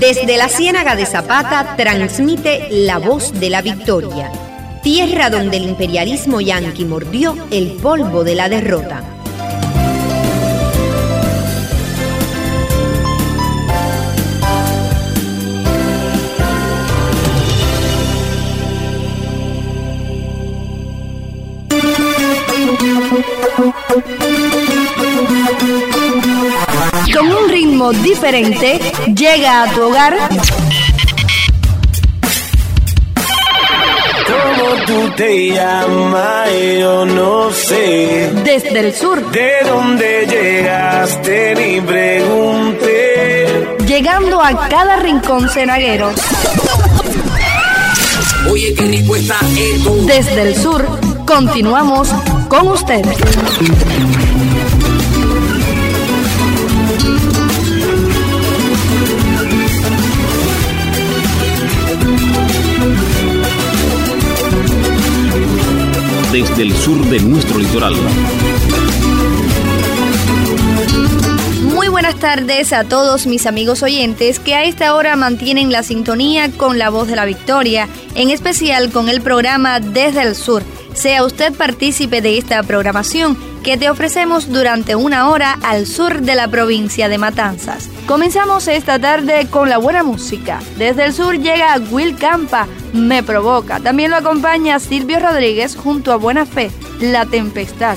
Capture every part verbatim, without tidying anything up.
Desde la Ciénaga de Zapata transmite La Voz de la Victoria, tierra donde el imperialismo yanqui mordió el polvo de la derrota. Con un ritmo diferente, llega a tu hogar. ¿Cómo tú te llamas? Yo no sé. Desde el sur. ¿De dónde llegaste? Ni pregunté. Llegando a cada rincón cenaguero. Oye, qué rico está esto. Desde el sur, continuamos con ustedes. Desde el sur de nuestro litoral. Muy buenas tardes a todos mis amigos oyentes que a esta hora mantienen la sintonía con La Voz de la Victoria, en especial con el programa Desde el Sur. Sea usted partícipe de esta programación que te ofrecemos durante una hora al sur de la provincia de Matanzas. Comenzamos esta tarde con la buena música. Desde el sur llega Will Campa, Me Provoca. También lo acompaña Silvio Rodríguez junto a Buena Fe, La Tempestad.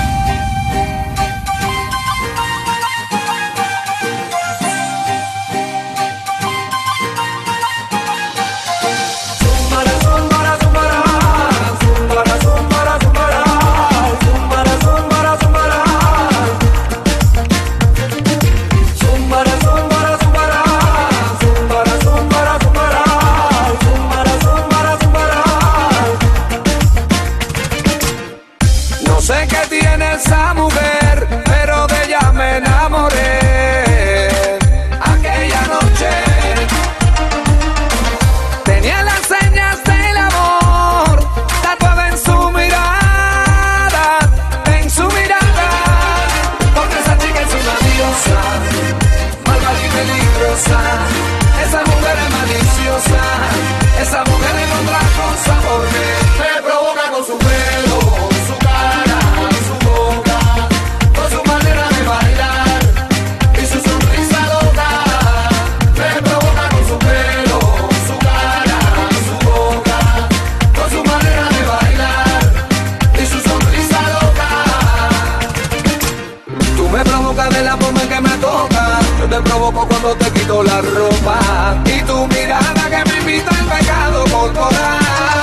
Cuando te quito la ropa y tu mirada que me invita al pecado corporal.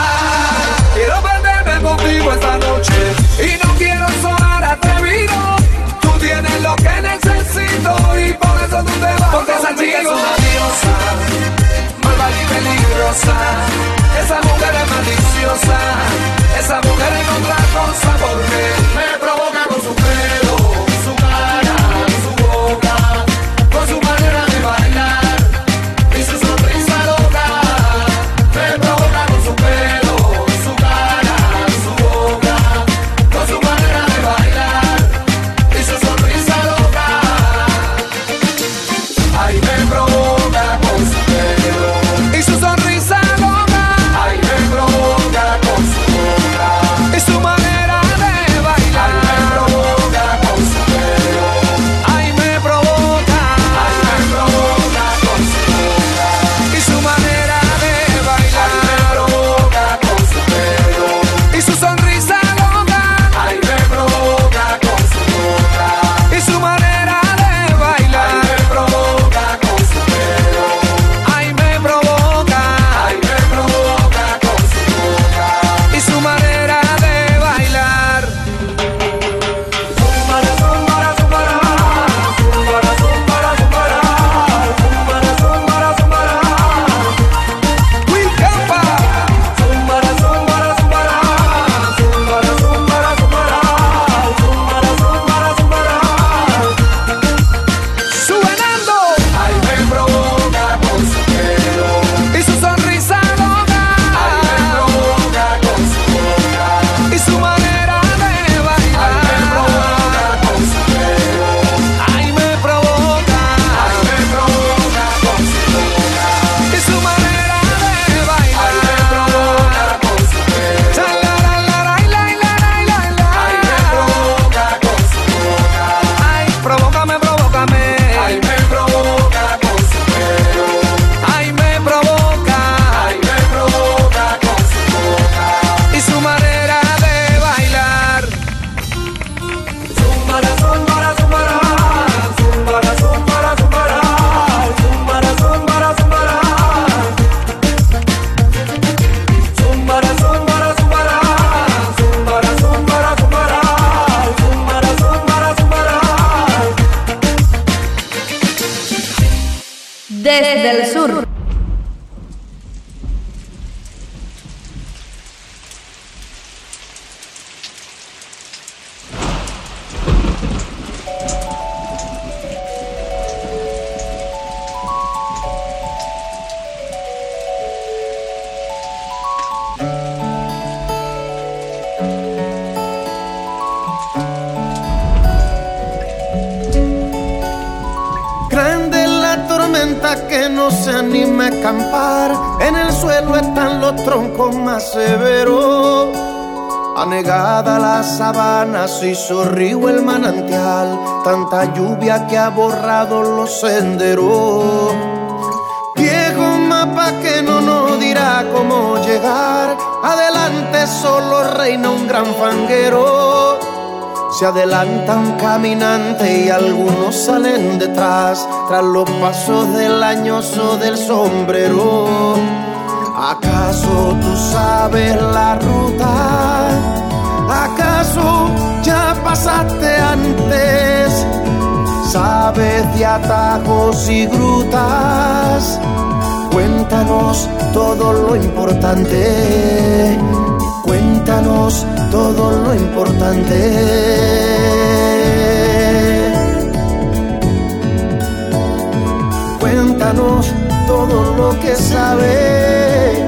Quiero perderme contigo esta noche y no quiero sonar atrevido. Tú tienes lo que necesito y por eso tú te vas. Porque esa chica es una diosa, malvada y peligrosa. Esa mujer es maliciosa, esa mujer es otra cosa porque me provoca con su pelo, su cara, su boca, con su manera de bailar y su sonrisa loca. Me provoca con su pelo, su cara, su boca, con su manera de bailar y su sonrisa loca. Ay, me provoca con su pelo y su sonrisa loca. Ay, me provoca con su boca y su manera de no se anime a acampar. En el suelo están los troncos más severos. Anegada la sabana, se hizo río el manantial. Tanta lluvia que ha borrado los senderos. Viejo mapa que no nos dirá cómo llegar. Adelante solo reina un gran fanguero. Se adelanta un caminante y algunos salen detrás, tras los pasos del añoso del sombrero. ¿Acaso tú sabes la ruta? ¿Acaso ya pasaste antes? ¿Sabes de atajos y grutas? Cuéntanos todo lo importante. Cuéntanos todo lo importante. Cuéntanos todo lo que sabes.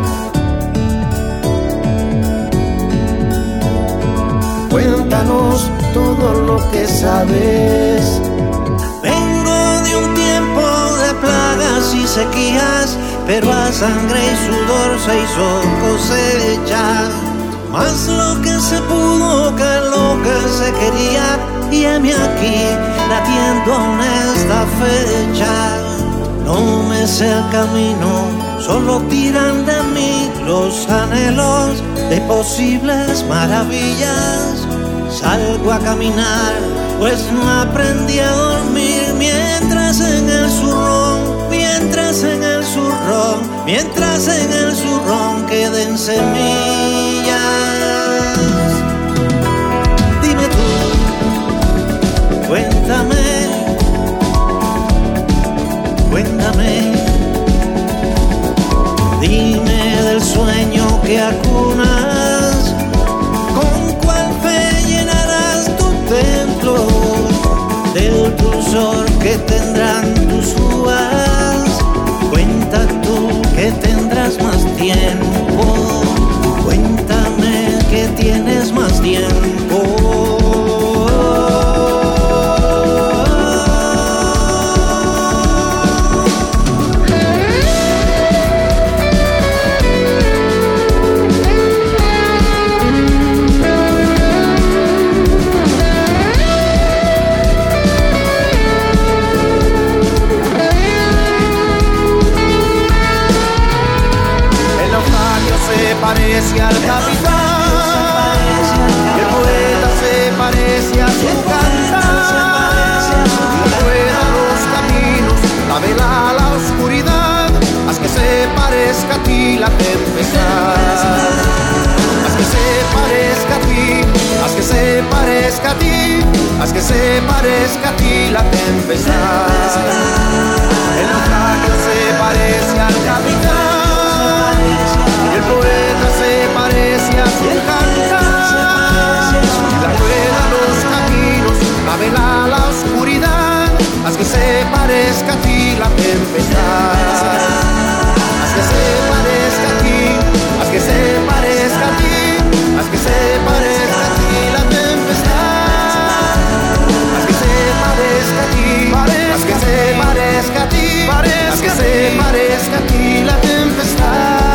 Cuéntanos todo lo que sabes. Vengo de un tiempo de plagas y sequías, pero a sangre y sudor se hizo cosecha. Más lo que se pudo que lo que se quería, y heme aquí latiendo en esta fecha. No me sé el camino, solo tiran de mí los anhelos de posibles maravillas. Salgo a caminar, pues no aprendí a dormir, mientras en el zurrón, mientras en el zurrón, mientras en el zurrón queden semillas. Dime tú, cuéntame, cuéntame, dime del sueño que acunas, con cuál fe llenarás tu templo, del dulzor que tendrán tus uvas. Cuenta tú que tendrás más tiempo, cuéntame que tienes más tiempo. Parece al capitán, el poeta se parece a su cantar. La rueda a los caminos, la vela a la oscuridad, haz que se parezca a ti la tempestad. Haz que se parezca a ti, haz que se parezca a ti, haz que se parezca a ti la tempestad. El naufragio se parece al capitán, el poeta se parece a su cantar. La rueda a los caminos, la vela a la oscuridad, haz que se parezca a ti la tempestad. Haz que se parezca a ti, haz que se parezca a ti, haz que se parezca a ti la tempestad. Haz que se parezca a ti, haz que se parezca a ti, haz que se parezca a ti la tempestad.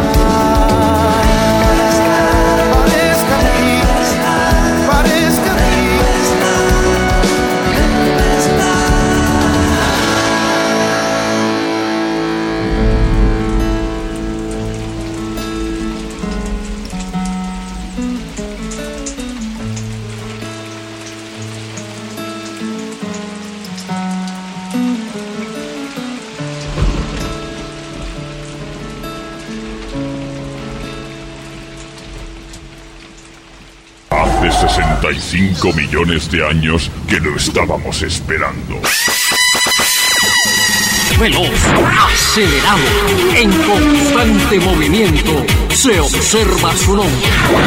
sesenta y cinco millones de años que lo estábamos esperando. Veloz, acelerado, en constante movimiento, se observa su nombre.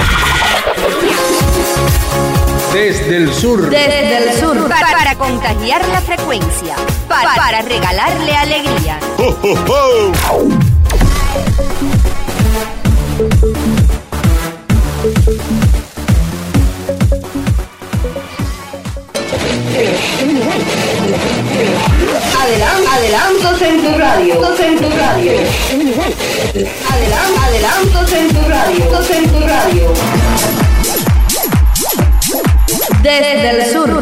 Desde el sur. Desde el sur. Para, para contagiar la frecuencia. Para, para regalarle alegría. ¡Oh, oh, oh! Adelan- adelantos en tu radio. En tu radio. Adelan- adelantos en tu radio. En tu radio. Desde el sur.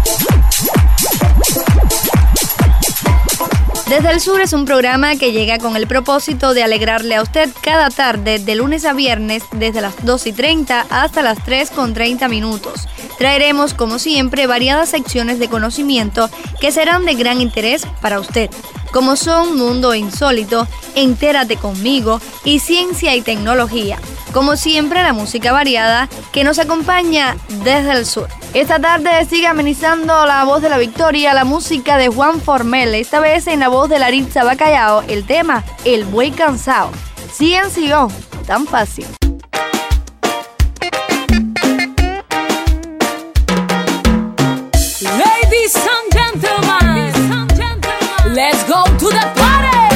Desde el Sur es un programa que llega con el propósito de alegrarle a usted cada tarde, de lunes a viernes, desde las dos y treinta hasta las tres con treinta minutos. Traeremos, como siempre, variadas secciones de conocimiento que serán de gran interés para usted, como son Mundo Insólito, Entérate Conmigo y Ciencia y Tecnología. Como siempre, la música variada que nos acompaña desde el sur. Esta tarde sigue amenizando la voz de la victoria, la música de Juan Formel, esta vez en la voz de Laritza Bacallao, el tema El Buey Cansado. Sigan, sigan, tan fácil. Ladies and gentlemen, let's go to the party.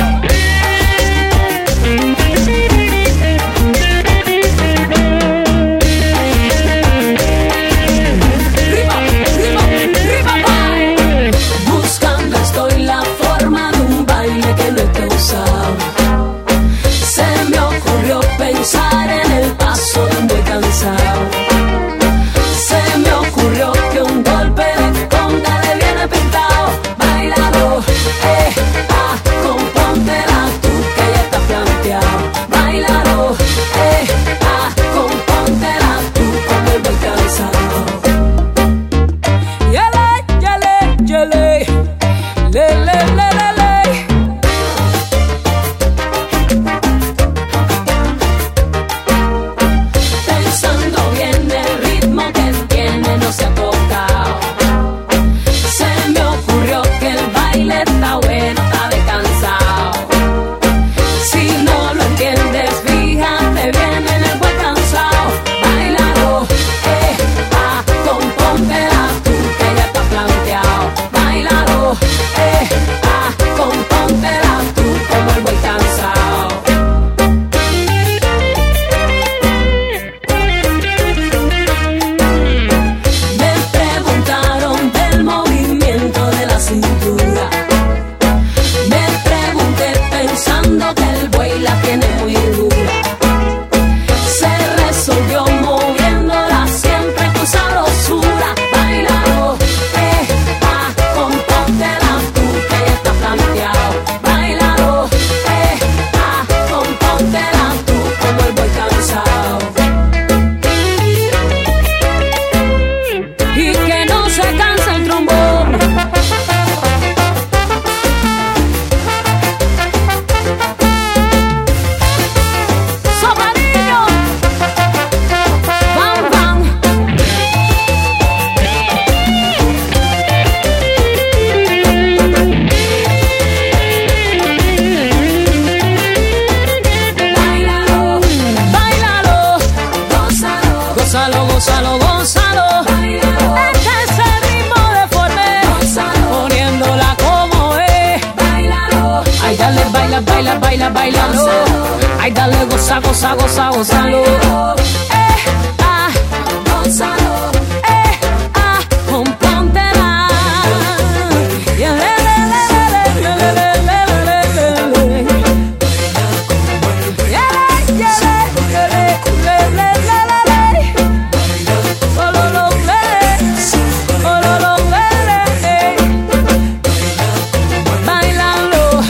Se me ocurrió pensar en el paso de un buey cansado. Se me ocurrió que un golpe de conga le viene pintado. Báilalo, eh, ah, compóntela tú que ya está planteado. Báilalo, eh, ah, compóntela tú como el buey cansado. Yele, yele, yele, le, le, le, le, le. Baila, baila, bailalo. Ay, dale, goza, goza, goza, gozalo. Eh, ah, gózalo. Eh, ah, compóntela. Yeah, le, le, le, le, le, le, le, le, le, le. Yeah, le, yeah, le, le, le, le, le, le. Solo lo le, solo lo le, bailalo.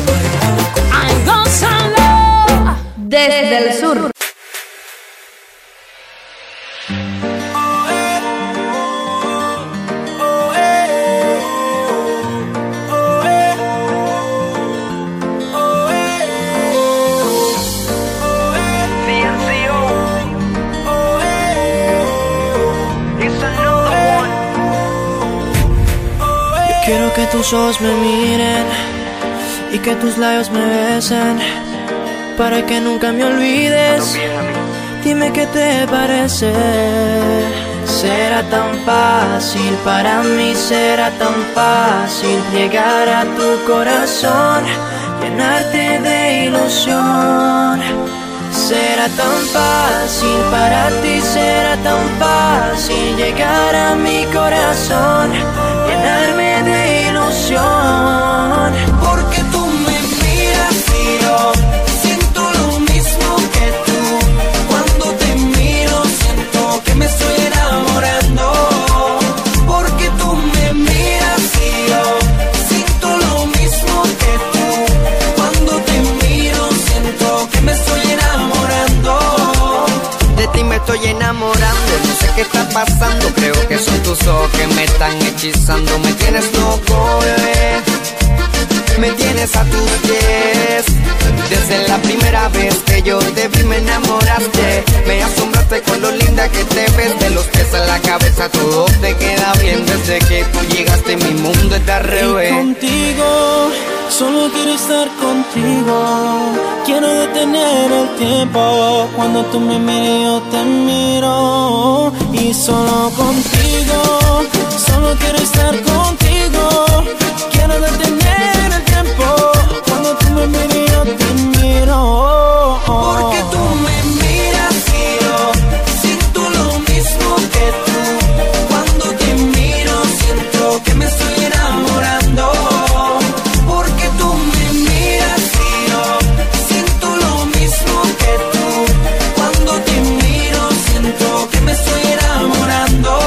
Desde el sur. Quiero que tus ojos me miren y que tus labios me besen, para que nunca me olvides. Dime qué te parece. Será tan fácil para mí, será tan fácil llegar a tu corazón, llenarte de ilusión. Será tan fácil para ti, será tan fácil llegar a mi corazón, llenarme de ilusión. emoción. Porque tú me miras y yo siento lo mismo que tú. Cuando te miro siento que me estoy enamorando. Porque tú me miras y yo siento lo mismo que tú. Cuando te miro siento que me estoy enamorando. De ti me estoy enamorando, no sé qué está pasando. Creo que son tus ojos que me están hechizando. Me tienes loco, bebé, me tienes a tus pies. Desde la primera vez que yo te vi me enamoraste. Me asombraste con lo linda que te ves. De los pies a la cabeza todo te queda bien. Desde que tú llegaste mi mundo está al revés. Y contigo, solo quiero estar contigo. Quiero detener el tiempo. Cuando tú me miras yo te miro. Y solo contigo, solo quiero estar contigo. Quiero detener el tiempo. Cuando tú me miras yo te miro. Porque tú me miras y yo siento lo mismo que tú. Cuando te miro siento que me estoy enamorando. Porque tú me miras y yo siento lo mismo que tú. Cuando te miro siento que me estoy enamorando.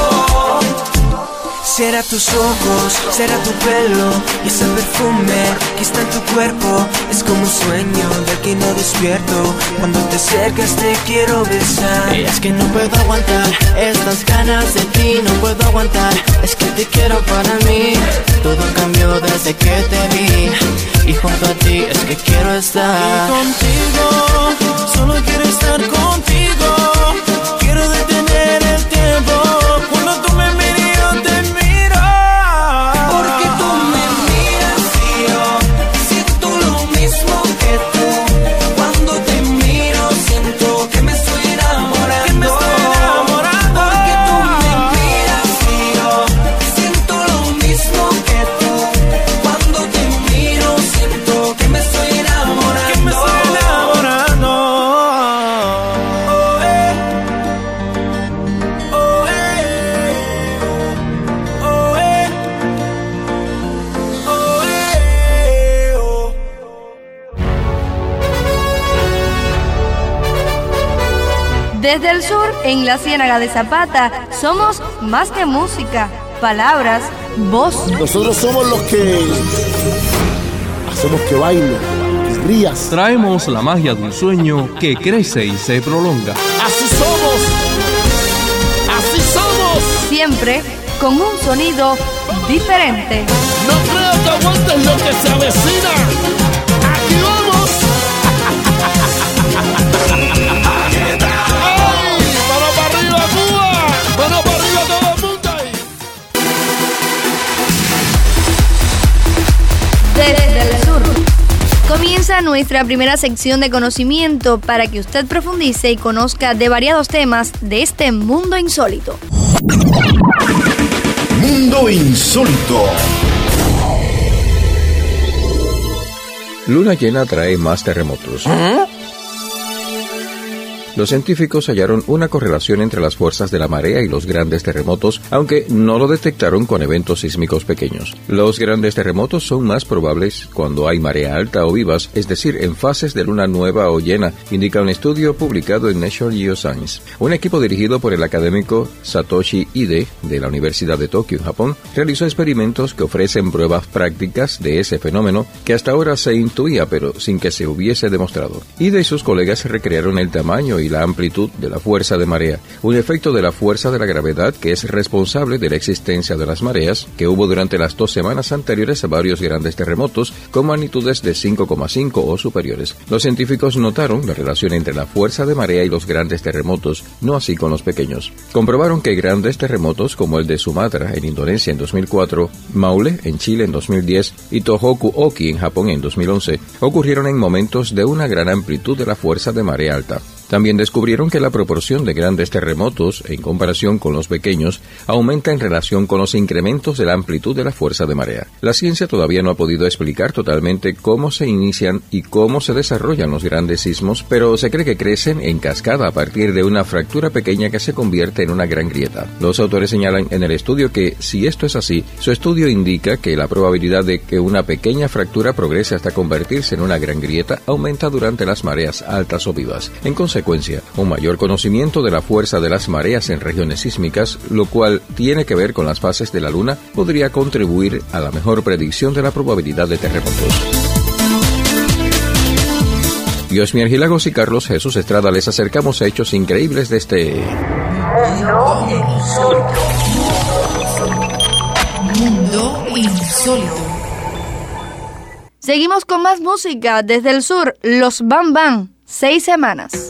Será tus ojos, será tu pelo y ese perfume que está en tu cuerpo. Es como un sueño del que no despierto. Cuando te acercas te quiero besar. Es que no puedo aguantar estas ganas de ti, no puedo aguantar. Es que te quiero para mí. Todo cambió desde que te vi y junto a ti es que quiero estar. Y contigo, solo quiero estar contigo. Quiero detener el tiempo. Cuando tú me miras yo te miro. Porque tú me miras y yo siento lo mismo que tú. Cuando te miro siento que me estoy enamorando. Que me estoy enamorando. Porque tú me miras y yo siento lo mismo que tú. Cuando te miro siento que me estoy enamorando. Que me estoy enamorando. Oh, eh. Oh, eh. Oh, eh. Oh, eh. Oh. Desde el sur, en la Ciénaga de Zapata, somos más que música, palabras, voz. Nosotros somos los que hacemos que baile, que rías. Traemos la magia de un sueño que crece y se prolonga. Así somos, así somos. Siempre con un sonido diferente. No creo que aguantes lo que se avecina. Aquí vamos. ¡Ay! ¡Mano para arriba, Cuba! ¡Mano para arriba todo el mundo ahí! Desde el sur. Comienza nuestra primera sección de conocimiento para que usted profundice y conozca de variados temas de este mundo insólito. Mundo insólito. Luna llena trae más terremotos. ¿Ah? Los científicos hallaron una correlación entre las fuerzas de la marea y los grandes terremotos, aunque no lo detectaron con eventos sísmicos pequeños. Los grandes terremotos son más probables cuando hay marea alta o vivas, es decir, en fases de luna nueva o llena, indica un estudio publicado en Nature Geoscience. Un equipo dirigido por el académico Satoshi Ide, de la Universidad de Tokio, en Japón, realizó experimentos que ofrecen pruebas prácticas de ese fenómeno que hasta ahora se intuía, pero sin que se hubiese demostrado. Ide y sus colegas recrearon el tamaño y la amplitud de la fuerza de marea, un efecto de la fuerza de la gravedad que es responsable de la existencia de las mareas que hubo durante las dos semanas anteriores a varios grandes terremotos con magnitudes de cinco coma cinco o superiores. Los científicos notaron la relación entre la fuerza de marea y los grandes terremotos, no así con los pequeños. Comprobaron que grandes terremotos como el de Sumatra en Indonesia en dos mil cuatro, Maule en Chile en dos mil diez y Tohoku Oki en Japón en dos mil once ocurrieron en momentos de una gran amplitud de la fuerza de marea alta. También descubrieron que la proporción de grandes terremotos, en comparación con los pequeños, aumenta en relación con los incrementos de la amplitud de la fuerza de marea. La ciencia todavía no ha podido explicar totalmente cómo se inician y cómo se desarrollan los grandes sismos, pero se cree que crecen en cascada a partir de una fractura pequeña que se convierte en una gran grieta. Los autores señalan en el estudio que, si esto es así, su estudio indica que la probabilidad de que una pequeña fractura progrese hasta convertirse en una gran grieta aumenta durante las mareas altas o vivas. En consecuencia, un mayor conocimiento de la fuerza de las mareas en regiones sísmicas, lo cual tiene que ver con las fases de la Luna, podría contribuir a la mejor predicción de la probabilidad de terremotos. Diosmier Gilagos y Carlos Jesús Estrada les acercamos a hechos increíbles de este... Mundo insólito. Mundo insólito. Seguimos con más música desde el sur, los Bam Bam, seis semanas.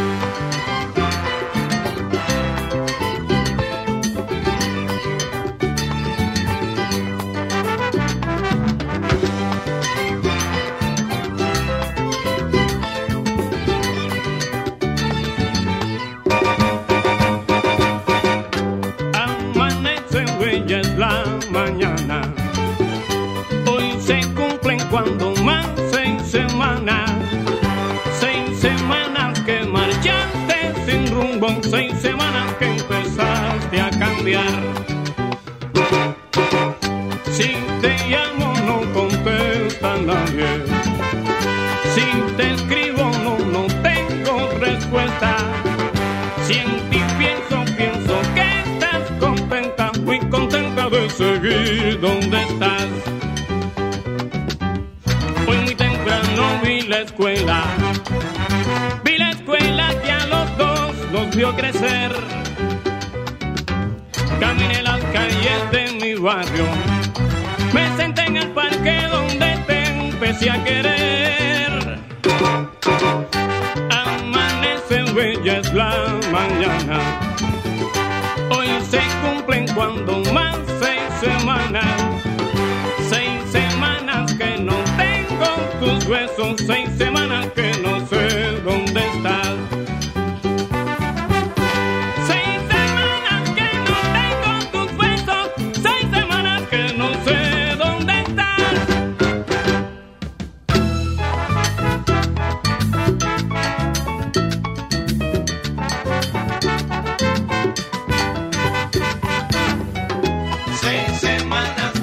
Cuando más seis semanas, seis semanas que marchaste sin rumbo, seis semanas que empezaste a cambiar. Si te llamo no contesta nadie, si te escribo no, no tengo respuesta. Si en ti pienso, pienso que estás contenta, muy contenta de seguir donde estás. Vi la escuela, vi la escuela que a los dos nos vio crecer. Caminé las calles de mi barrio, me senté en el parque donde te empecé a querer. Amanece bella es la mañana, hoy se cumplen cuando más seis semanas, seis semanas que no tengo tus huesos, seis semanas que no sé dónde estás. Seis semanas que no tengo tus huesos, seis semanas que no sé dónde estás. Seis semanas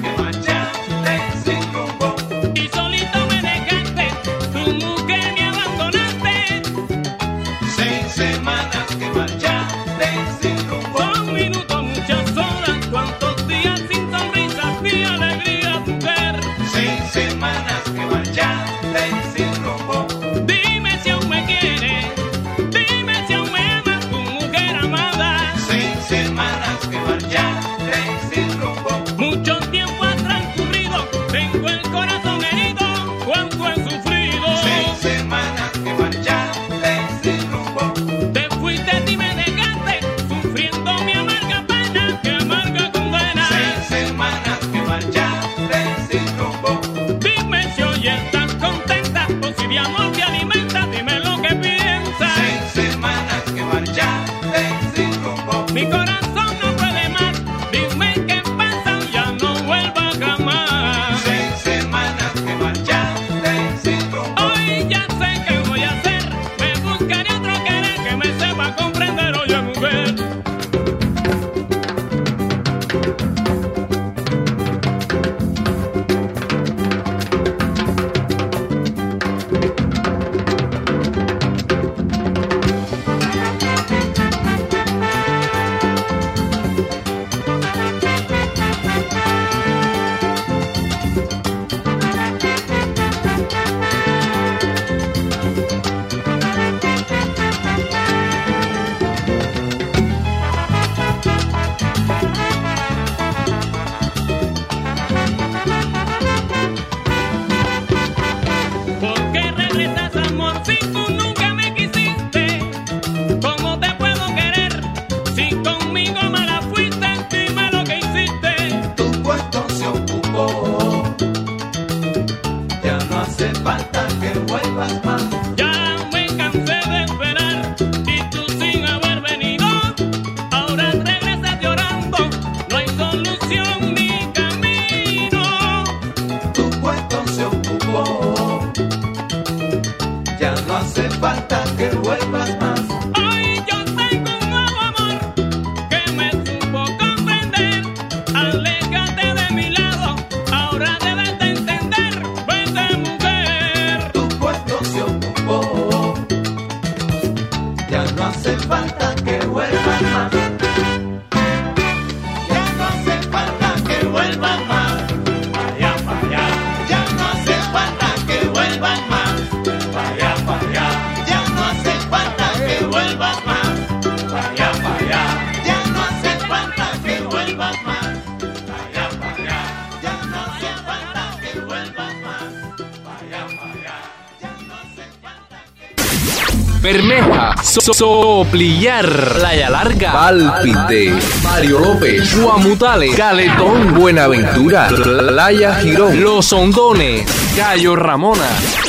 Bermeja, So- Soplillar, Playa Larga, Pálpite, Mario López, Guamutales, Caletón, Buenaventura, Playa Girón, Los Hondones, Cayo Ramona.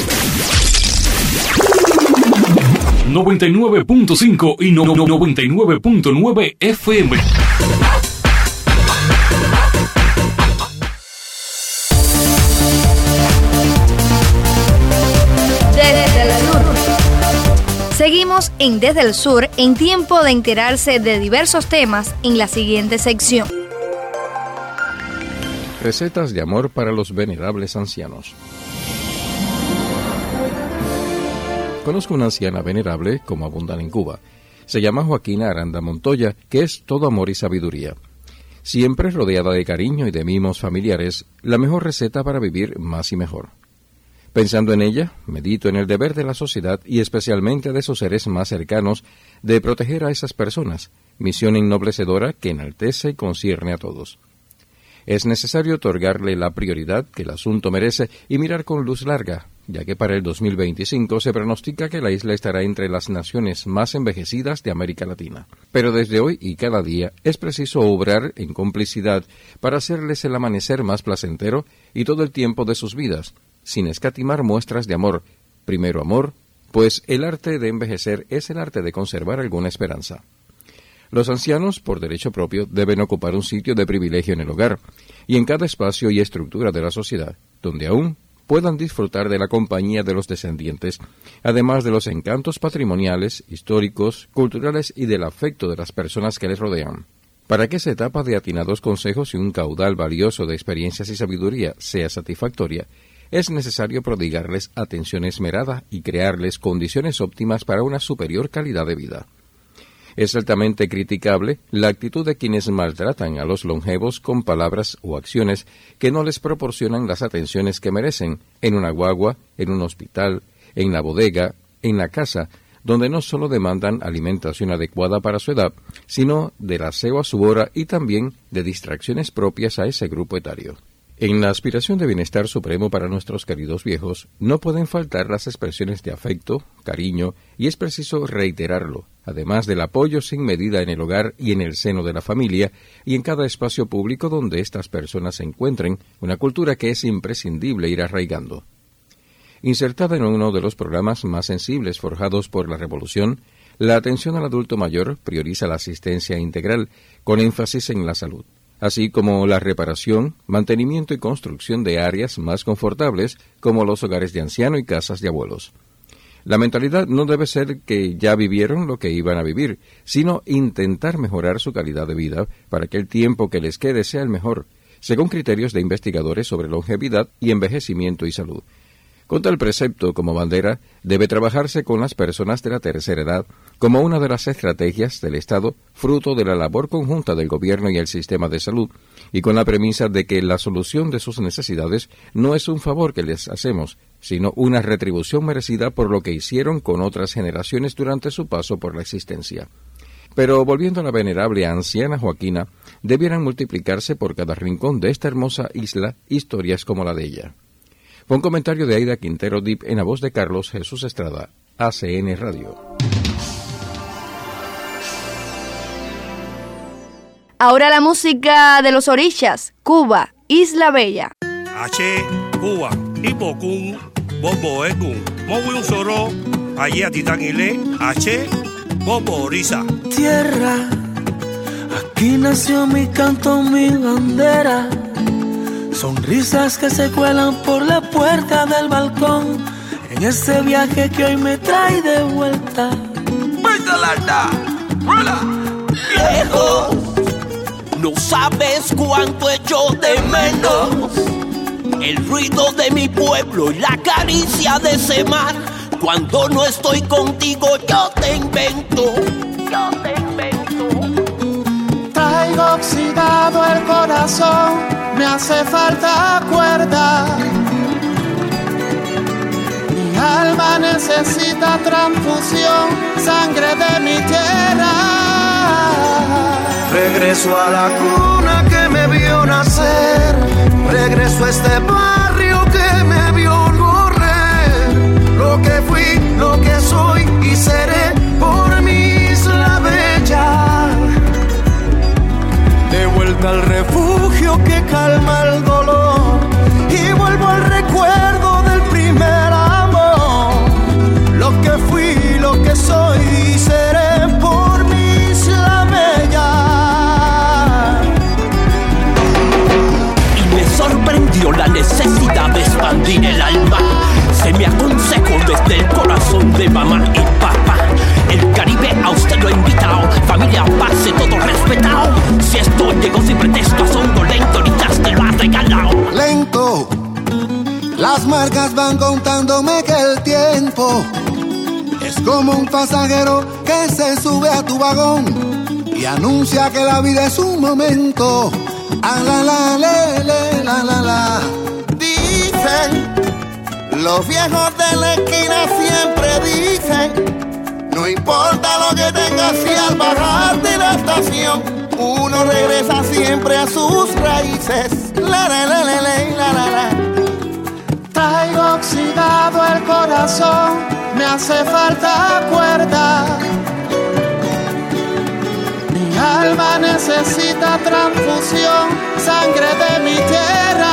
noventa y nueve punto cinco y no- no- noventa y nueve punto nueve F M. Desde el sur. Seguimos en Desde el Sur en tiempo de enterarse de diversos temas en la siguiente sección. Recetas de amor para los venerables ancianos. Conozco una anciana venerable, como abundan en Cuba. Se llama Joaquina Aranda Montoya, que es todo amor y sabiduría. Siempre rodeada de cariño y de mimos familiares, la mejor receta para vivir más y mejor. Pensando en ella, medito en el deber de la sociedad y especialmente de sus seres más cercanos de proteger a esas personas, misión ennoblecedora que enaltece y concierne a todos. Es necesario otorgarle la prioridad que el asunto merece y mirar con luz larga, ya que para el dos mil veinticinco se pronostica que la isla estará entre las naciones más envejecidas de América Latina. Pero desde hoy y cada día es preciso obrar en complicidad para hacerles el amanecer más placentero y todo el tiempo de sus vidas, sin escatimar muestras de amor. Primero amor, pues el arte de envejecer es el arte de conservar alguna esperanza. Los ancianos, por derecho propio, deben ocupar un sitio de privilegio en el hogar y en cada espacio y estructura de la sociedad, donde aún puedan disfrutar de la compañía de los descendientes, además de los encantos patrimoniales, históricos, culturales y del afecto de las personas que les rodean. Para que esa etapa de atinados consejos y un caudal valioso de experiencias y sabiduría sea satisfactoria, es necesario prodigarles atención esmerada y crearles condiciones óptimas para una superior calidad de vida. Es altamente criticable la actitud de quienes maltratan a los longevos con palabras o acciones que no les proporcionan las atenciones que merecen en una guagua, en un hospital, en la bodega, en la casa, donde no solo demandan alimentación adecuada para su edad, sino del aseo a su hora y también de distracciones propias a ese grupo etario. En la aspiración de bienestar supremo para nuestros queridos viejos, no pueden faltar las expresiones de afecto, cariño, y es preciso reiterarlo, además del apoyo sin medida en el hogar y en el seno de la familia, y en cada espacio público donde estas personas se encuentren, una cultura que es imprescindible ir arraigando. Insertada en uno de los programas más sensibles forjados por la Revolución, la atención al adulto mayor prioriza la asistencia integral, con énfasis en la salud, así como la reparación, mantenimiento y construcción de áreas más confortables como los hogares de anciano y casas de abuelos. La mentalidad no debe ser que ya vivieron lo que iban a vivir, sino intentar mejorar su calidad de vida para que el tiempo que les quede sea el mejor, según criterios de investigadores sobre longevidad y envejecimiento y salud. Con tal precepto como bandera, debe trabajarse con las personas de la tercera edad como una de las estrategias del Estado, fruto de la labor conjunta del gobierno y el sistema de salud, y con la premisa de que la solución de sus necesidades no es un favor que les hacemos, sino una retribución merecida por lo que hicieron con otras generaciones durante su paso por la existencia. Pero volviendo a la venerable anciana Joaquina, debieran multiplicarse por cada rincón de esta hermosa isla historias como la de ella. Un comentario de Aida Quintero Dip en la voz de Carlos Jesús Estrada, A C N Radio. Ahora la música de los Orishas, Cuba, Isla Bella. H, Cuba, Hipocún, Bobo Ekun, Mowi un Soro, allí a Titanile, H, Bobo Orisa. Tierra, aquí nació mi canto, mi bandera. Sonrisas que se cuelan por la puerta del balcón en ese viaje que hoy me trae de vuelta. Lejos, no sabes cuánto echo de menos el ruido de mi pueblo y la caricia de ese mar. Cuando no estoy contigo yo te invento, yo te invento. Traigo oxidado el corazón, me hace falta cuerda. Mi alma necesita transfusión, sangre de mi tierra. Regreso a la cuna que me vio nacer, regreso a este barrio que me vio correr. lo que fui, lo que soy y seré por mi isla bella. De vuelta al refugio que calma el dolor y vuelvo al recuerdo del primer amor. Lo que fui, lo que soy y seré por mi isla bella. Y me sorprendió la necesidad de expandir el alma. Se me aconsejó desde el corazón de mamá y papá. El Caribe a usted lo ha invitado, familia, pase, todo respetado. Si esto llegó sin pretexto, asombro lento, ni ya te lo ha regalado. Lento, las marcas van contándome que el tiempo es como un pasajero que se sube a tu vagón y anuncia que la vida es un momento. Ah, la, la, le, le, la, la, la. Dicen, los viejos de la esquina siempre dicen, no importa lo que tengas si al bajar de la estación uno regresa siempre a sus raíces. La, la, la, la, la, la, la, la. Traigo oxidado el corazón, me hace falta cuerda. Mi alma necesita transfusión, sangre de mi tierra.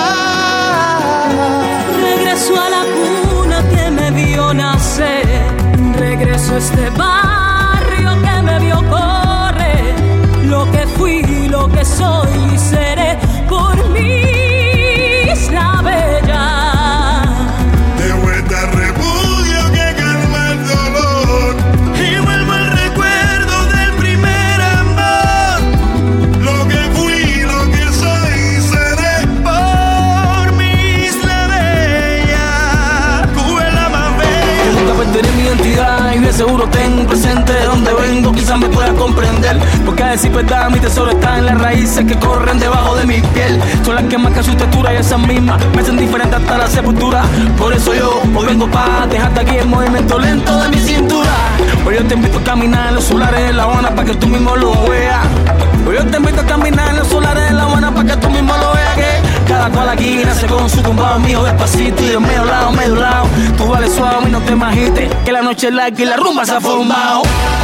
Regreso a la cuna que me vio nacer, regreso a este barrio que me vio correr. Lo que fui, lo que soy y seré por mi isla bella. De vuelta al refugio que calma el dolor y vuelvo al recuerdo del primer amor. Lo que fui, lo que soy y seré por mi isla bella. Tú eres la más bella. Nunca perderé mi identidad y de seguro tengo un presente de donde vengo, quizás me puedas comprender. Porque a decir verdad, mi tesoro está en las raíces que corren debajo de mi piel. Son las que marcan su textura y esas mismas me hacen diferente hasta la sepultura. Por eso yo hoy vengo pa' dejarte aquí el movimiento lento de mi cintura. Hoy yo te invito a caminar en los solares de La Habana para que tú mismo lo veas. Hoy yo te invito a caminar en los solares de La Habana para que tú mismo lo veas. Que cada cual aquí nace con su tumbado mío despacito y de medio lado, medio lado. Tú vales suave y no te imagites que la noche es larga y la rumba se ha formado.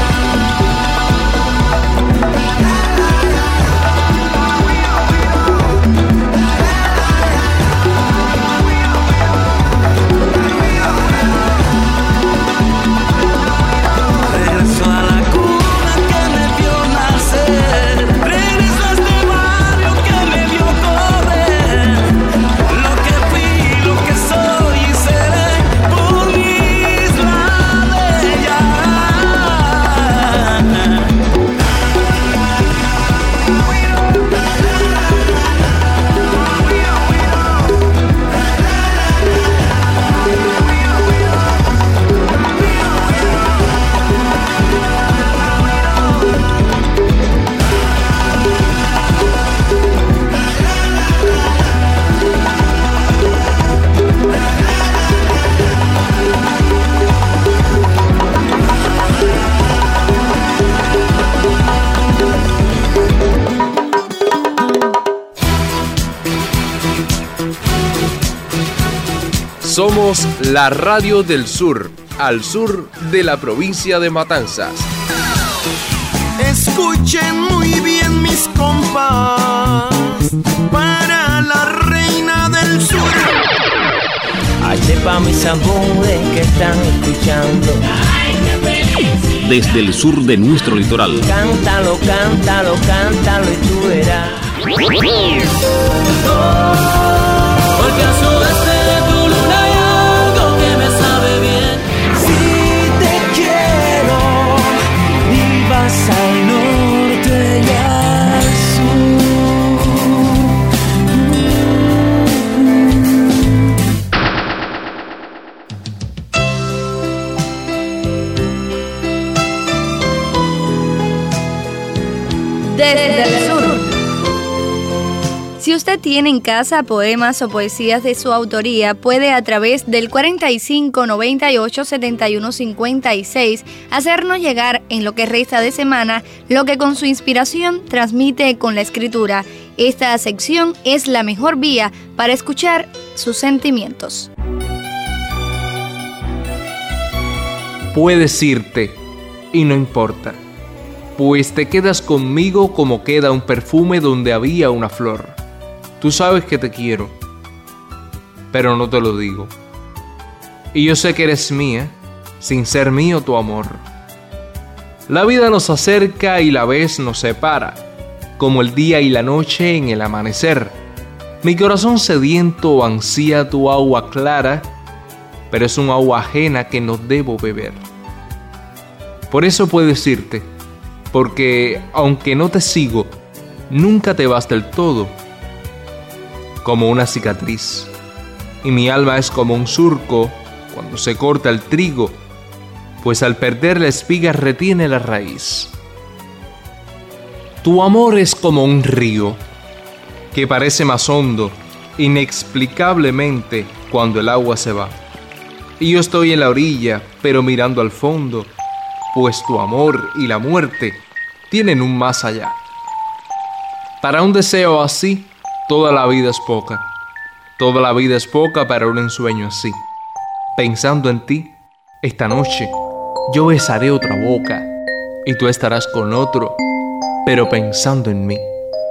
Somos la radio del sur, al sur de la provincia de Matanzas. Escuchen muy bien mis compas, para la reina del sur. H pa' mis amores que están escuchando. Desde el sur de nuestro litoral. Cántalo, cántalo, cántalo y tú verás. Oh, porque al sudeste de tu luna hay algo que me sabe bien. Si te quiero, vivas al norte y al Desde el sur. Si usted tiene en casa poemas o poesías de su autoría, puede a través del cuarenta y cinco, noventa y ocho, setenta y uno, cincuenta y seis hacernos llegar en lo que resta de semana lo que con su inspiración transmite con la escritura. Esta sección es la mejor vía para escuchar sus sentimientos. puedes irte y no importa, pues te quedas conmigo como queda un perfume donde había una flor. Tú sabes que te quiero, pero no te lo digo. Y yo sé que eres mía, sin ser mío tu amor. La vida nos acerca y la vez nos separa, como el día y la noche en el amanecer. Mi corazón sediento ansía tu agua clara, pero es un agua ajena que no debo beber. Por eso puedes irte, porque aunque no te sigo, nunca te vas del todo. Como una cicatriz, y mi alma es como un surco cuando se corta el trigo, pues al perder la espiga retiene la raíz. Tu amor es como un río, que parece más hondo, inexplicablemente, cuando el agua se va. Y yo estoy en la orilla, pero mirando al fondo, pues tu amor y la muerte tienen un más allá. Para un deseo así, toda la vida es poca. Toda la vida es poca para un ensueño así. Pensando en ti, esta noche, yo besaré otra boca, y tú estarás con otro, pero pensando en mí.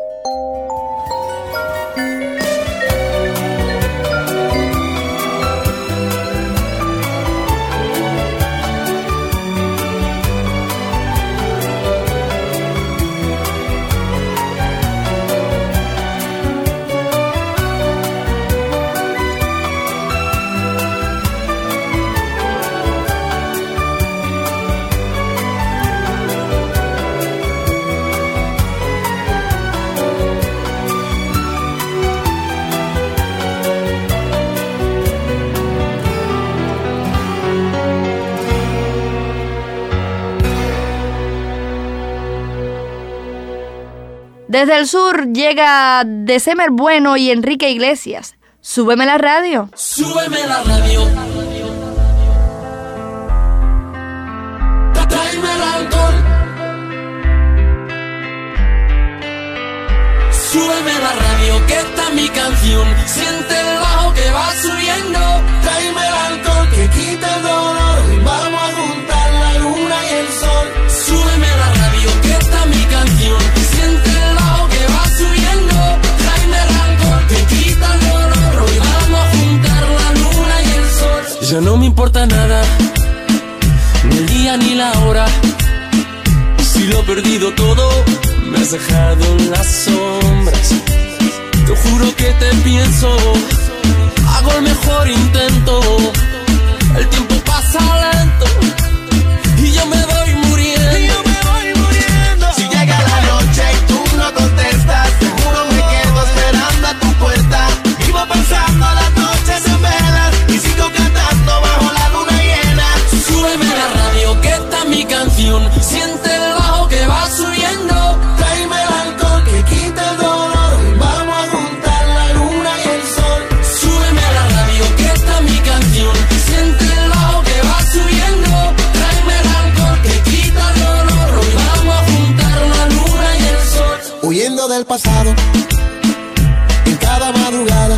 Desde el sur llega December Bueno y Enrique Iglesias. Súbeme la radio. Súbeme la radio. Tráeme el alcohol. Súbeme la radio, que está mi canción. Siente el bajo que va subiendo. Tráeme el alcohol que quita el dolor. Vamos a juntar la luna y el sol. Súbeme la radio, que está mi canción. Siente el bajo que va subiendo. Tráeme el alcohol que quita el dolor. Hoy vamos a juntar la luna y el sol. Ya no me importa nada, ni el día ni la hora. Si lo he perdido todo, me has dejado en las sombras. Te juro que te pienso, hago el mejor intento. El tiempo pasa lento y yo me voy muriendo. Y yo me voy muriendo. Si llega la noche y tú no contestas, seguro me quedo esperando a tu puerta. Vivo pensando las noches en velas y sigo cantando bajo la luna llena. Súbeme la radio, que está mi canción. Siente el bajo que va subiendo. Tráeme el alcohol que quita el dolor. Vamos a juntar la luna y el sol. Súbeme la radio, que está mi canción. Siente el bajo que va subiendo. Tráeme el alcohol que quita el dolor. Hoy vamos a juntar la luna y el sol. Huyendo del pasado, en cada madrugada,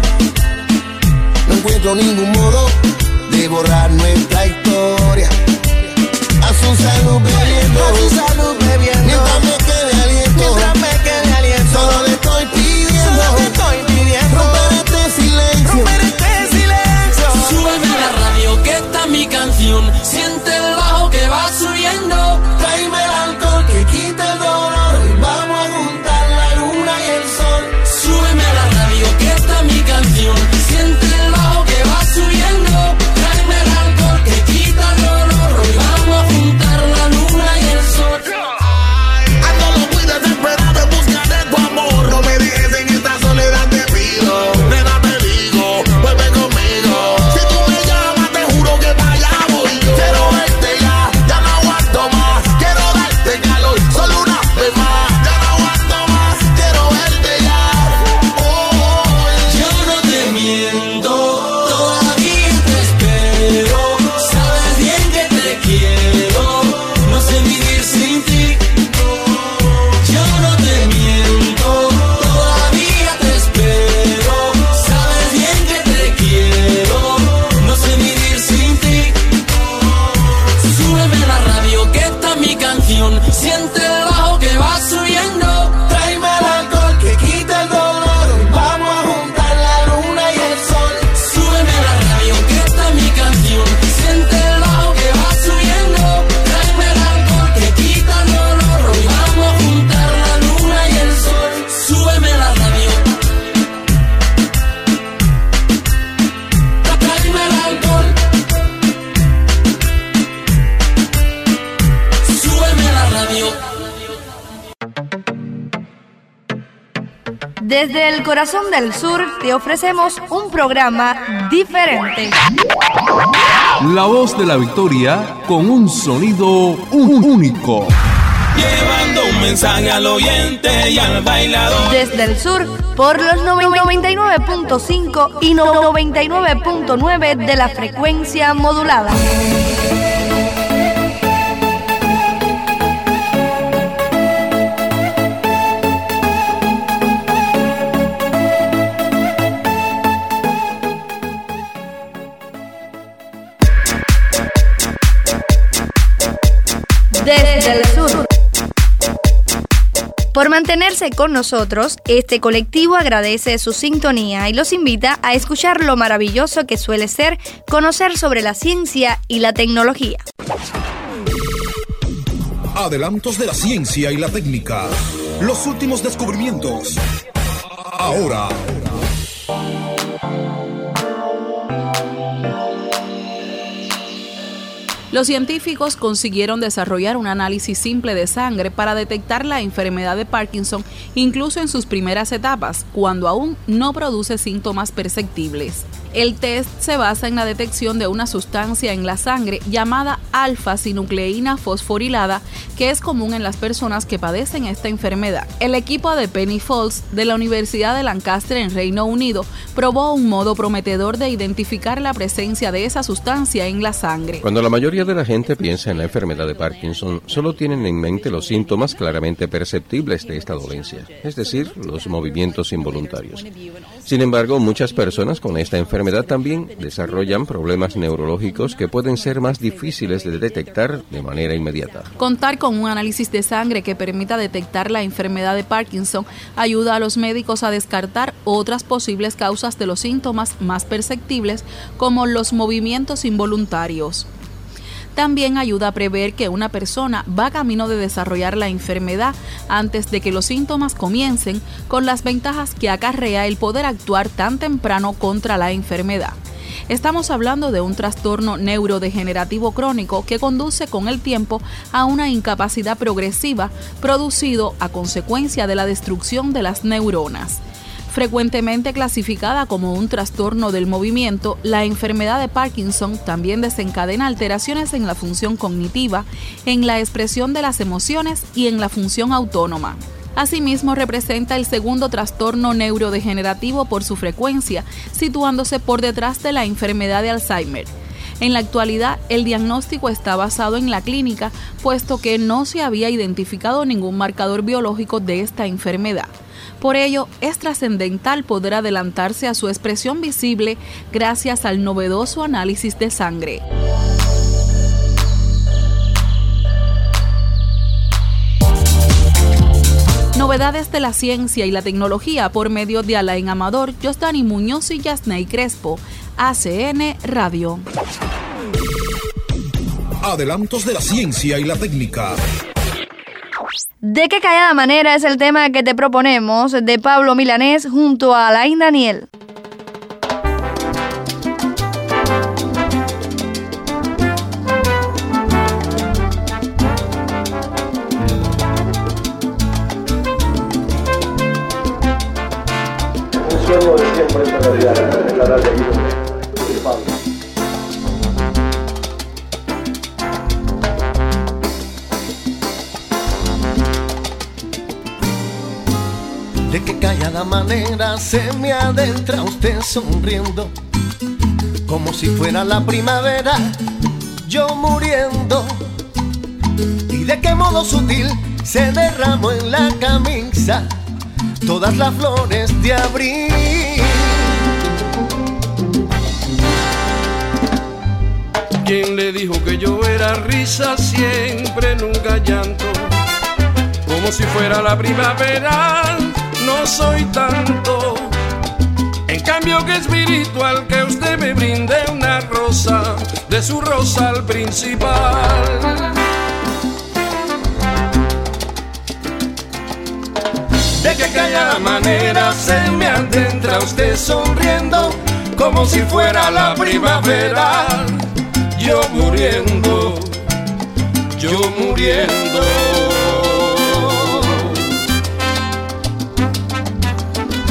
no encuentro ningún modo de borrar nuestra historia. A su salud bebiendo, a su salud bebiendo, mientras me quede aliento, mientras me quede aliento. Solo le estoy pidiendo, solo le estoy pidiendo, romper este silencio, romper este silencio. Súbeme la radio, que está mi canción. Siente el bajo que va subiendo. Tráeme el alcohol que quita el dolor. Vamos a juntar la luna y el sol. Súbeme la radio, que está mi canción. Siente el bajo que va subiendo. Tráeme el alcohol que quita el dolor. Hoy vamos a juntar la luna y el sol. Desde el corazón del sur te ofrecemos un programa diferente. La voz de la victoria con un sonido un- único. Llevando un mensaje al oyente y al bailador. Desde el sur, por los noventa y nueve punto cinco y noventa y nueve punto nueve de la frecuencia modulada. Desde el sur. Por mantenerse con nosotros, este colectivo agradece su sintonía y los invita a escuchar lo maravilloso que suele ser conocer sobre la ciencia y la tecnología. Adelantos de la ciencia y la técnica. Los últimos descubrimientos. Ahora. Los científicos consiguieron desarrollar un análisis simple de sangre para detectar la enfermedad de Parkinson incluso en sus primeras etapas, cuando aún no produce síntomas perceptibles. El test se basa en la detección de una sustancia en la sangre llamada alfa-sinucleína fosforilada, que es común en las personas que padecen esta enfermedad. El equipo de Penny Folds de la Universidad de Lancaster en Reino Unido probó un modo prometedor de identificar la presencia de esa sustancia en la sangre. Cuando la mayoría de la gente piensa en la enfermedad de Parkinson, solo tienen en mente los síntomas claramente perceptibles de esta dolencia, es decir, los movimientos involuntarios. Sin embargo, muchas personas con esta enfermedad también desarrollan problemas neurológicos que pueden ser más difíciles de detectar de manera inmediata. Contar con un análisis de sangre que permita detectar la enfermedad de Parkinson ayuda a los médicos a descartar otras posibles causas de los síntomas más perceptibles, como los movimientos involuntarios. También ayuda a prever que una persona va camino de desarrollar la enfermedad antes de que los síntomas comiencen, con las ventajas que acarrea el poder actuar tan temprano contra la enfermedad. Estamos hablando de un trastorno neurodegenerativo crónico que conduce con el tiempo a una incapacidad progresiva producido a consecuencia de la destrucción de las neuronas. Frecuentemente clasificada como un trastorno del movimiento, la enfermedad de Parkinson también desencadena alteraciones en la función cognitiva, en la expresión de las emociones y en la función autónoma. Asimismo, representa el segundo trastorno neurodegenerativo por su frecuencia, situándose por detrás de la enfermedad de Alzheimer. En la actualidad, el diagnóstico está basado en la clínica, puesto que no se había identificado ningún marcador biológico de esta enfermedad. Por ello, es trascendental poder adelantarse a su expresión visible gracias al novedoso análisis de sangre. Novedades de la ciencia y la tecnología por medio de Alain Amador, Josdani Muñoz y Yasney Crespo. A C N Radio. Adelantos de la ciencia y la técnica. ¿De qué callada manera es el tema que te proponemos de Pablo Milanés junto a Alain Daniel? Un sueño de siempre esta realidad, es la realidad de Pablo. De qué callada manera se me adentra usted sonriendo, como si fuera la primavera, yo muriendo. Y de qué modo sutil se derramó en la camisa todas las flores de abril. ¿Quién le dijo que yo era risa siempre, nunca llanto? Como si fuera la primavera, no soy tanto. En cambio que espiritual que usted me brinde una rosa de su rosal principal. De que callada manera se me adentra usted sonriendo, como si fuera la primavera, yo muriendo, yo muriendo.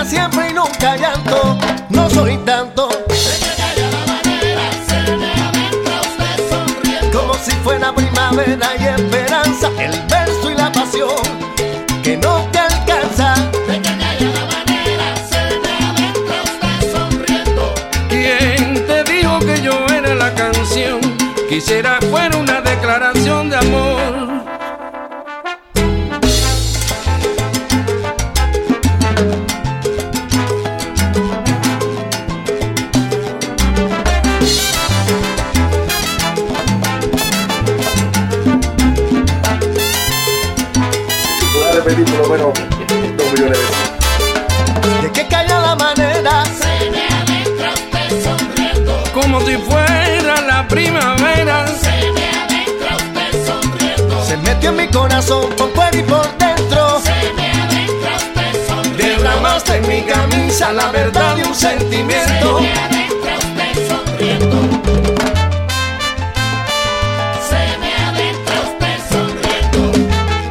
para siempre y nunca llanto. No soy tanto. Como si fuera primavera y esperanza, el verso y la pasión que no te alcanza. De que calla la manera, se me adentra usted sonriendo. ¿Quién te dijo que yo era la canción? Quisiera fuera una declaración de amor. Repetir por lo menos dos millones de veces. De que calla la manera, se me adentra usted sonriendo. Como si fuera la primavera, se me adentra usted sonriendo. Se metió en mi corazón por fuera y por dentro. Se me adentra usted sonriendo. Derramaste en mi camisa la verdad de un sentimiento. Se me adentra usted sonriendo. Se me adentra usted sonriendo.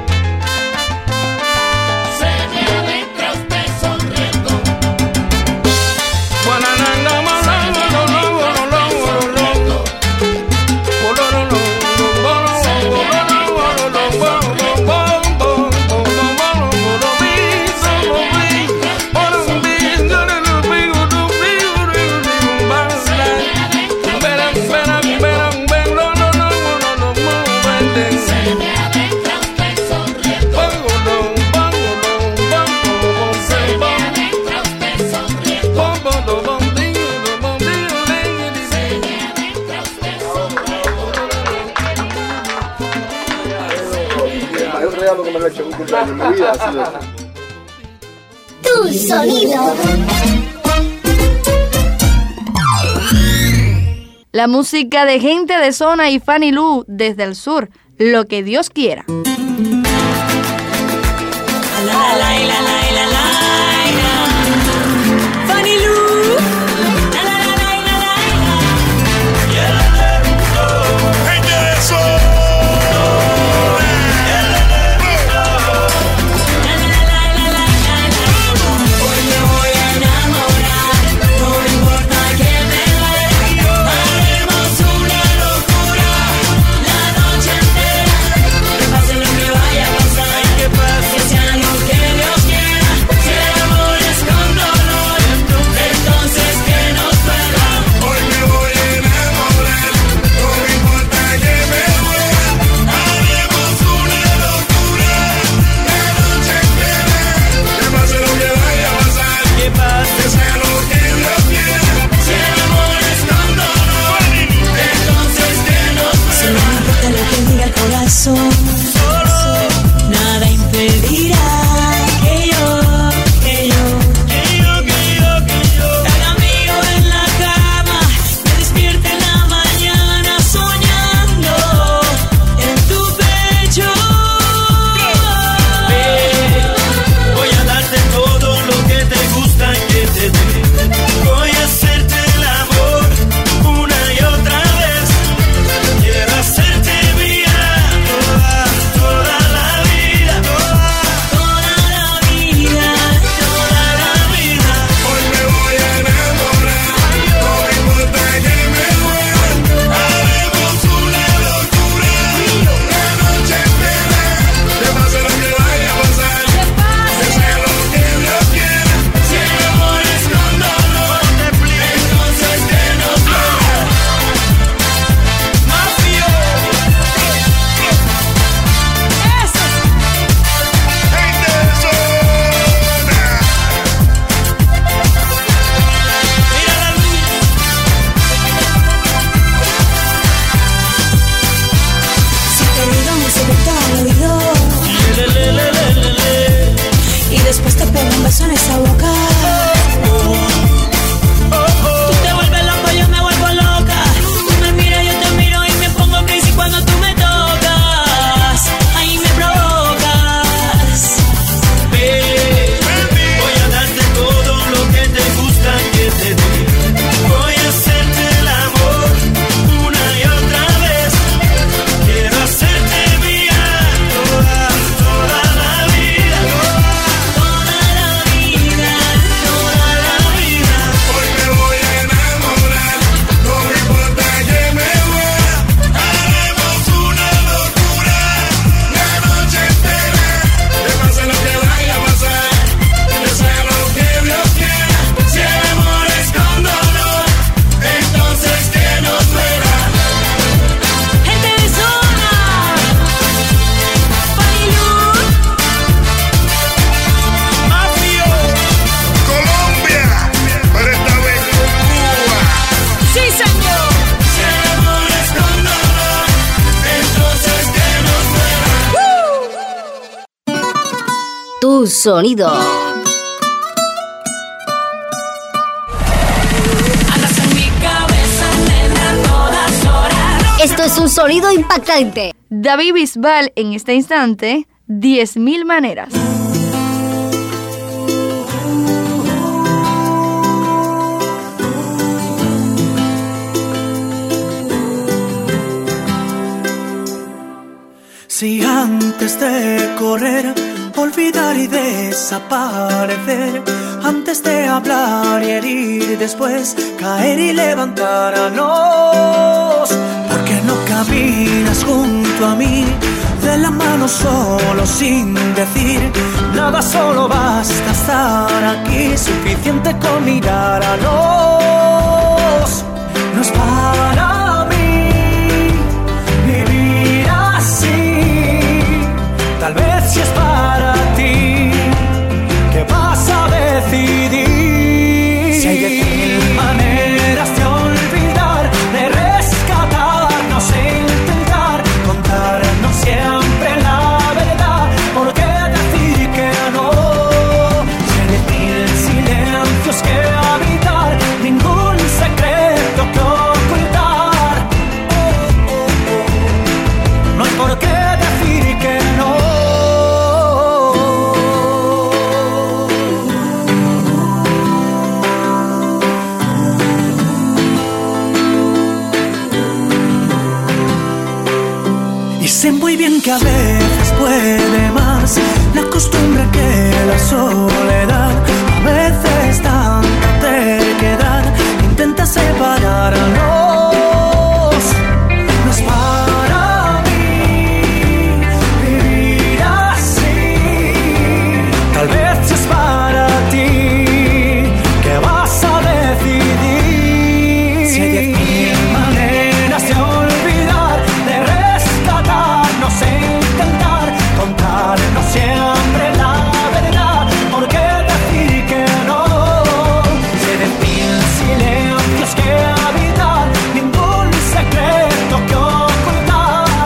Que me lo he hecho en un cumpleaños en mi vida, ha sido. Tu sonido. La música de Gente de Zona y Fanny Lu desde el sur, lo que Dios quiera. La, la, la, la, la, la, la, la. Fanny Lu. La, la, la, la, la, la, la. Gente de Zona. Lo que sonido. Esto es un sonido impactante. David Bisbal en este instante, diez mil maneras. Si antes de correr, olvidar y desaparecer, antes de hablar y herir, después caer y levantarnos, ¿por qué no caminas junto a mí, de la mano solo sin decir nada? Solo basta estar aquí, suficiente con mirarnos. No es para mí vivir así, tal vez si es para ti, ¿qué vas a decidir? Si hay diez mil maneras de olvidar, de rescatarnos e intentar contarnos siempre la verdad, ¿por qué decir que no? Si hay diez mil silencios que habitar, ningún secreto que ocultar, oh, oh, oh. No hay por qué decir que no. Sé muy bien que a veces puede más la costumbre que la soledad, a veces tanta terquedad intenta separarnos. No es para mí vivir así, tal vez si es para ti, ¿qué vas a decidir? Si hay diez mil maneras de olvidar, de rescatarnos e intentar contarnos siempre la verdad, ¿por qué decir que no? Si hay diez mil silencios que habitar, ningún secreto que ocultar,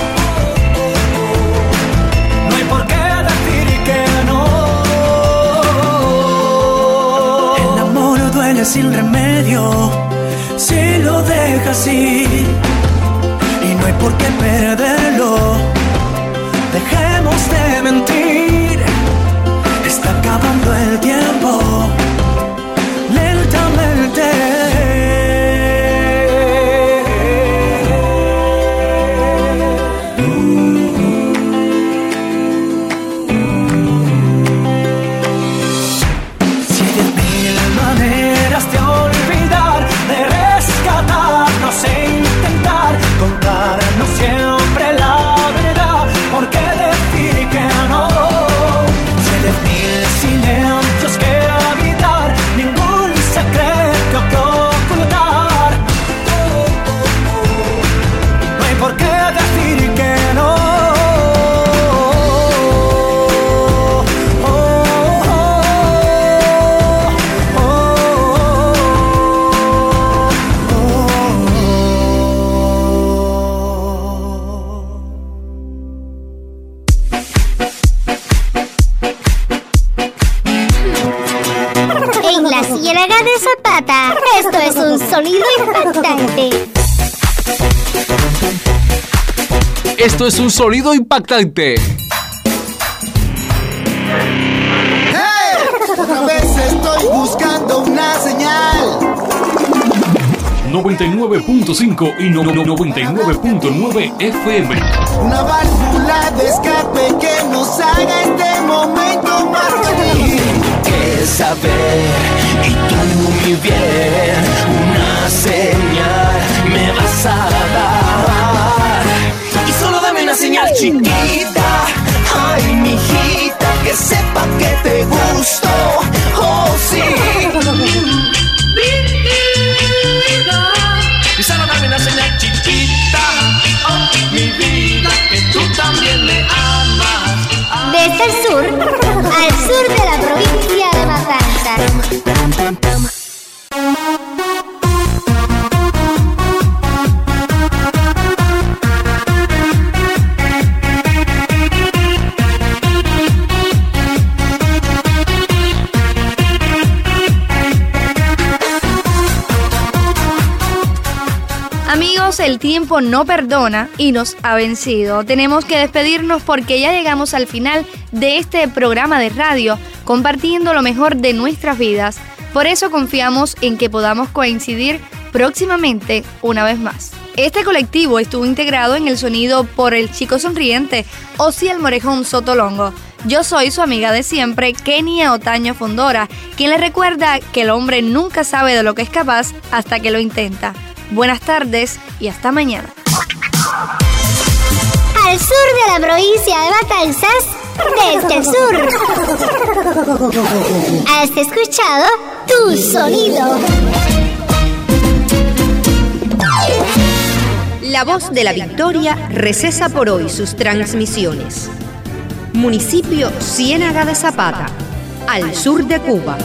no hay por qué decir que no. El amor duele sin remedio si lo dejas ir, y no hay por qué perderlo. Dejemos de mentir, está acabando el tiempo lentamente. Si hay diez mil maneras de olvidar, de rescatarnos e intentar contarnos siempre la verdad, ¿por qué decir que no? Si hay diez mil silencios que habitar, ningún secreto que ocultar, no hay por qué decir que no. En la Ciénaga de Zapata, esto es un sonido impactante. Esto es un sonido impactante. ¡Hey! Otra vez estoy buscando una señal. noventa y nueve punto cinco y no- no- noventa y nueve punto nueve F M. Una válvula de escape que nos haga este momento más feliz. Que saber y tú mi bien, una señal me vas a dar, y solo dame una señal chiquita, ay mijita, que sepa que te gusto, oh sí. Y solo dame una señal chiquita, oh mi vida, que tú también me amas. Desde el sur al sur de la provincia de Matanzas. Amigos, el tiempo no perdona y nos ha vencido. Tenemos que despedirnos porque ya llegamos al final de este programa de radio, compartiendo lo mejor de nuestras vidas. Por eso confiamos en que podamos coincidir próximamente una vez más. Este colectivo estuvo integrado en el sonido por el chico sonriente Osiel Morejón Sotolongo. Yo soy su amiga de siempre, Kenia Otaño Fondora, quien le recuerda que el hombre nunca sabe de lo que es capaz hasta que lo intenta. Buenas tardes y hasta mañana. Al sur de la provincia de Matanzas, desde el sur. Has escuchado Tu Sonido. La Voz de la Victoria recesa por hoy sus transmisiones. Municipio Ciénaga de Zapata, al sur de Cuba.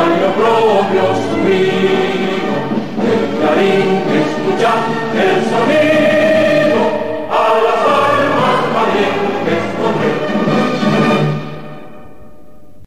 Propio sumido, el clarín escucha el sonido.